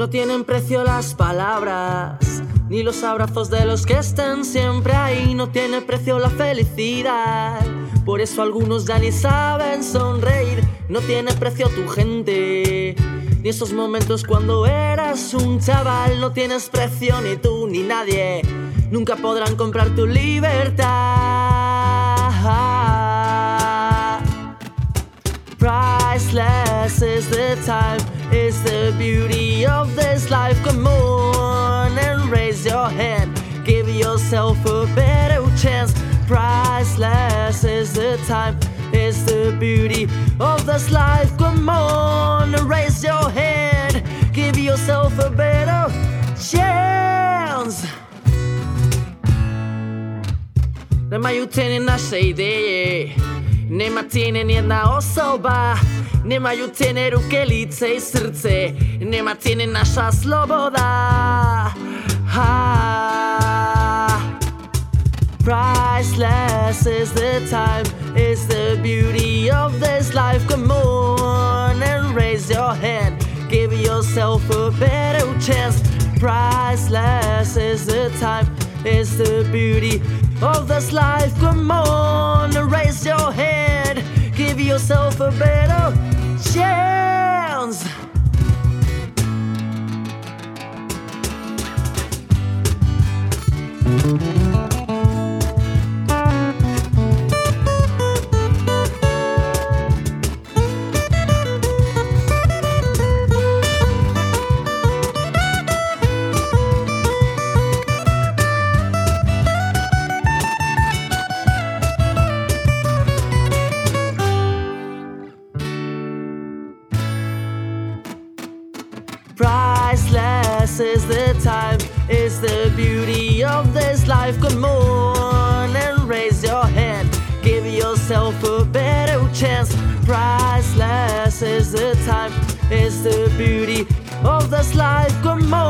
No tienen precio las palabras, ni los abrazos de los que estén siempre ahí. No tiene precio la felicidad, por eso algunos ya ni saben sonreír. No tiene precio tu gente, ni esos momentos cuando eras un chaval. No tienes precio ni tú ni nadie, nunca podrán comprar tu libertad. Priceless is the time, is the beauty of this life. Come on and raise your hand, give yourself a better chance. Priceless is the time, is the beauty of this life. Come on and raise your hand, give yourself a better chance. Nie ma jutenia naszej idei, nie ma tiene ni jedna osoba. Nie ma jutenia ruke, lice i srce, nie ma tiene nasza sloboda. Priceless is the time, is the beauty of this life. Come on and raise your hand, give yourself a better chance. Priceless is the time, is the beauty of this life. Come on and raise your hand, give yourself a better chance. Priceless is the time, is the beauty of this life. Come on and raise your hand, give yourself a better chance. Priceless is the time, is the beauty of this life. Come on.